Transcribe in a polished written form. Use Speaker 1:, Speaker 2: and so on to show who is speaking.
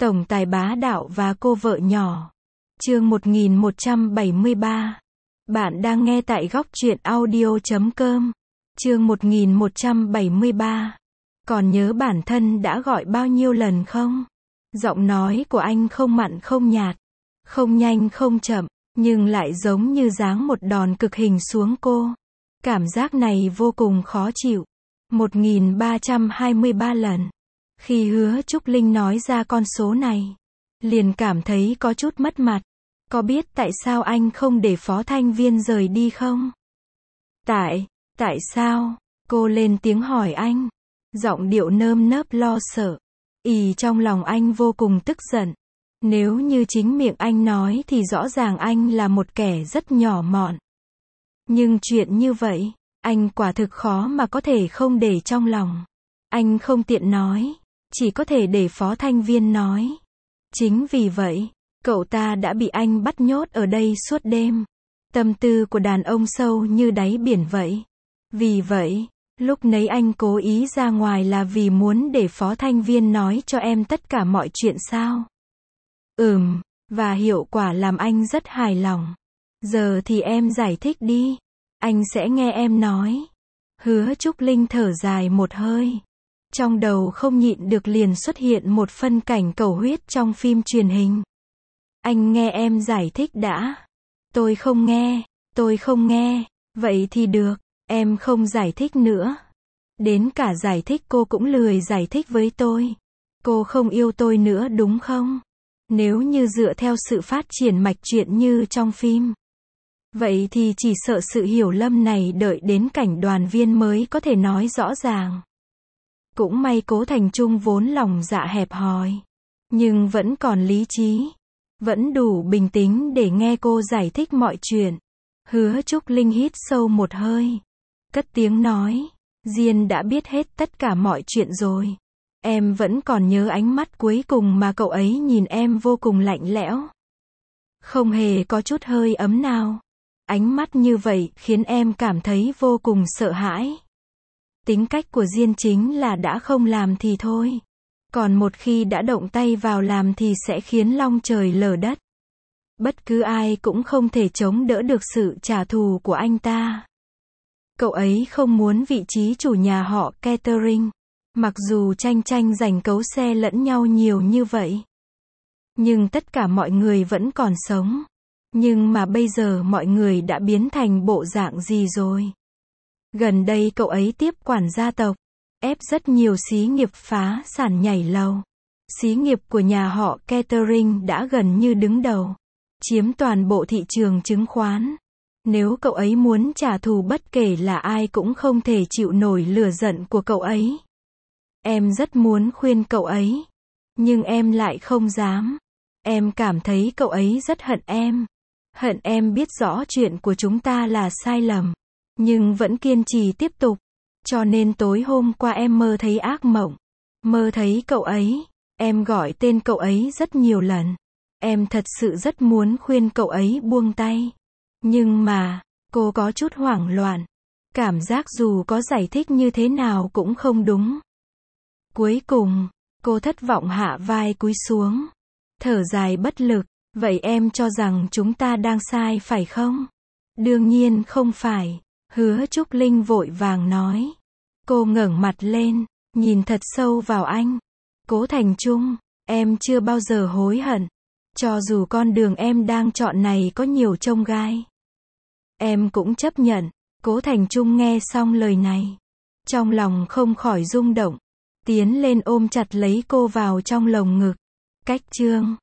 Speaker 1: Tổng tài bá đạo và cô vợ nhỏ. Chương 1173. Bạn đang nghe tại góc truyện audio.com. Chương 1173. Còn nhớ bản thân đã gọi bao nhiêu lần không? Giọng nói của anh không mặn không nhạt, không nhanh không chậm, nhưng lại giống như giáng một đòn cực hình xuống cô. Cảm giác này vô cùng khó chịu. 1323 lần. Khi Hứa Trúc Linh nói ra con số này, liền cảm thấy có chút mất mặt. Có biết tại sao anh không để Phó Thanh Viên rời đi không? Tại sao? Cô lên tiếng hỏi anh. Giọng điệu nơm nớp lo sợ. Trong lòng anh vô cùng tức giận. Nếu như chính miệng anh nói thì rõ ràng anh là một kẻ rất nhỏ mọn. Nhưng chuyện như vậy, anh quả thực khó mà có thể không để trong lòng. Anh không tiện nói, chỉ có thể để Phó Thanh Viên nói. Chính vì vậy, cậu ta đã bị anh bắt nhốt ở đây suốt đêm. Tâm tư của đàn ông sâu như đáy biển vậy. Vì vậy, lúc nấy anh cố ý ra ngoài là vì muốn để Phó Thanh Viên nói cho em tất cả mọi chuyện sao? Và hiệu quả làm anh rất hài lòng. Giờ thì em giải thích đi. Anh sẽ nghe em nói. Hứa Trúc Linh thở dài một hơi. Trong đầu không nhịn được liền xuất hiện một phân cảnh cầu huyết trong phim truyền hình. Anh nghe em giải thích đã. Tôi không nghe. Vậy thì được, em không giải thích nữa. Đến cả giải thích cô cũng lười giải thích với tôi. Cô không yêu tôi nữa đúng không? Nếu như dựa theo sự phát triển mạch truyện như trong phim, vậy thì chỉ sợ sự hiểu lầm này đợi đến cảnh đoàn viên mới có thể nói rõ ràng. Cũng may Cố Thành Trung vốn lòng dạ hẹp hòi, nhưng vẫn còn lý trí, vẫn đủ bình tĩnh để nghe cô giải thích mọi chuyện. Hứa Trúc Linh hít sâu một hơi, cất tiếng nói, Diên đã biết hết tất cả mọi chuyện rồi. Em vẫn còn nhớ ánh mắt cuối cùng mà cậu ấy nhìn em vô cùng lạnh lẽo. Không hề có chút hơi ấm nào. Ánh mắt như vậy khiến em cảm thấy vô cùng sợ hãi. Tính cách của Diên chính là đã không làm thì thôi. Còn một khi đã động tay vào làm thì sẽ khiến long trời lở đất. Bất cứ ai cũng không thể chống đỡ được sự trả thù của anh ta. Cậu ấy không muốn vị trí chủ nhà họ Catering. Mặc dù tranh giành cấu xe lẫn nhau nhiều như vậy, nhưng tất cả mọi người vẫn còn sống. Nhưng mà bây giờ mọi người đã biến thành bộ dạng gì rồi? Gần đây cậu ấy tiếp quản gia tộc, ép rất nhiều xí nghiệp phá sản nhảy lầu. Xí nghiệp của nhà họ Catering đã gần như đứng đầu, chiếm toàn bộ thị trường chứng khoán. Nếu cậu ấy muốn trả thù bất kể là ai cũng không thể chịu nổi lửa giận của cậu ấy. Em rất muốn khuyên cậu ấy, nhưng em lại không dám. Em cảm thấy cậu ấy rất hận em. Hận em biết rõ chuyện của chúng ta là sai lầm, nhưng vẫn kiên trì tiếp tục. Cho nên tối hôm qua em mơ thấy ác mộng. Mơ thấy cậu ấy, em gọi tên cậu ấy rất nhiều lần. Em thật sự rất muốn khuyên cậu ấy buông tay. Nhưng mà, cô có chút hoảng loạn. Cảm giác dù có giải thích như thế nào cũng không đúng. Cuối cùng, cô thất vọng hạ vai cúi xuống. Thở dài bất lực. Vậy em cho rằng chúng ta đang sai phải không? Đương nhiên không phải. Hứa Trúc Linh vội vàng nói. Cô ngẩng mặt lên, nhìn thật sâu vào anh. Cố Thành Trung, em chưa bao giờ hối hận. Cho dù con đường em đang chọn này có nhiều chông gai, em cũng chấp nhận. Cố Thành Trung nghe xong lời này, trong lòng không khỏi rung động. Tiến lên ôm chặt lấy cô vào trong lồng ngực. Cách chương